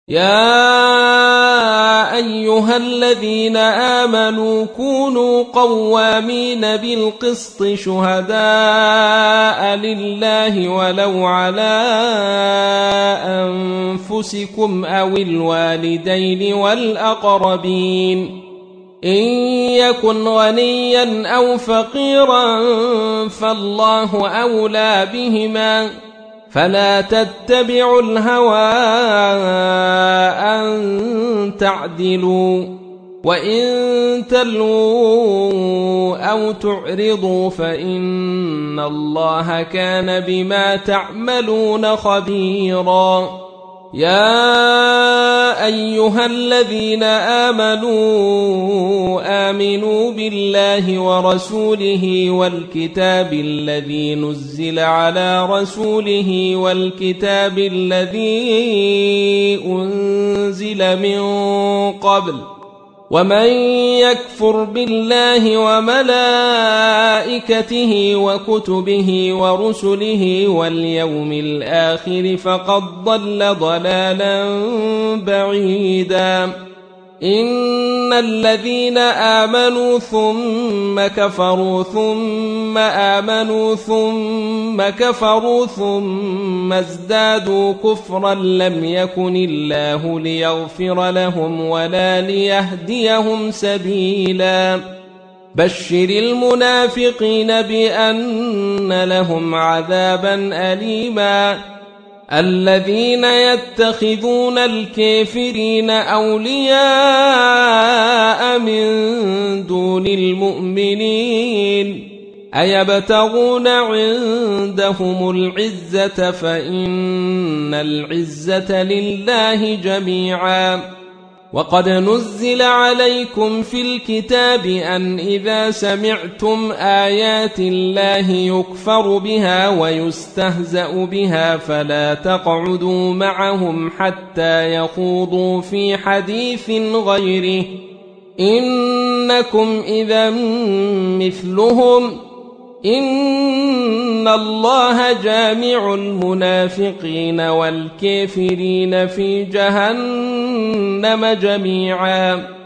يا أيها الذين آمنوا كونوا قوامين بالقسط شهداء لله ولو على أنفسكم أو الوالدين والأقربين إن يكن غنيا أو فقيرا فالله أولى بهما فلا تتبعوا الهوى أن تعدلوا وإن تلووا أو تعرضوا فإن الله كان بما تعملون خبيرا يا أيها الذين آمنوا بالله ورسوله والكتاب الذي نزل على رسوله والكتاب الذي أنزل من قبل ومن يكفر بالله وملائكته وكتبه ورسله واليوم الآخر فقد ضل ضلالا بعيدا إن الذين آمنوا ثم كفروا ثم آمنوا ثم كفروا ثم ازدادوا كفرا لم يكن الله ليغفر لهم ولا ليهديهم سبيلا بشر المنافقين بأن لهم عذابا أليما الذين يتخذون الكافرين أولياء من دون المؤمنين أيبتغون عندهم العزة فإن العزة لله جميعا وقد نزل عليكم في الكتاب أن إذا سمعتم آيات الله يكفر بها ويستهزأ بها فلا تقعدوا معهم حتى يخوضوا في حديث غيره إنكم إذا مثلهم إن الله جامع المنافقين والكافرين في جهنم جميعا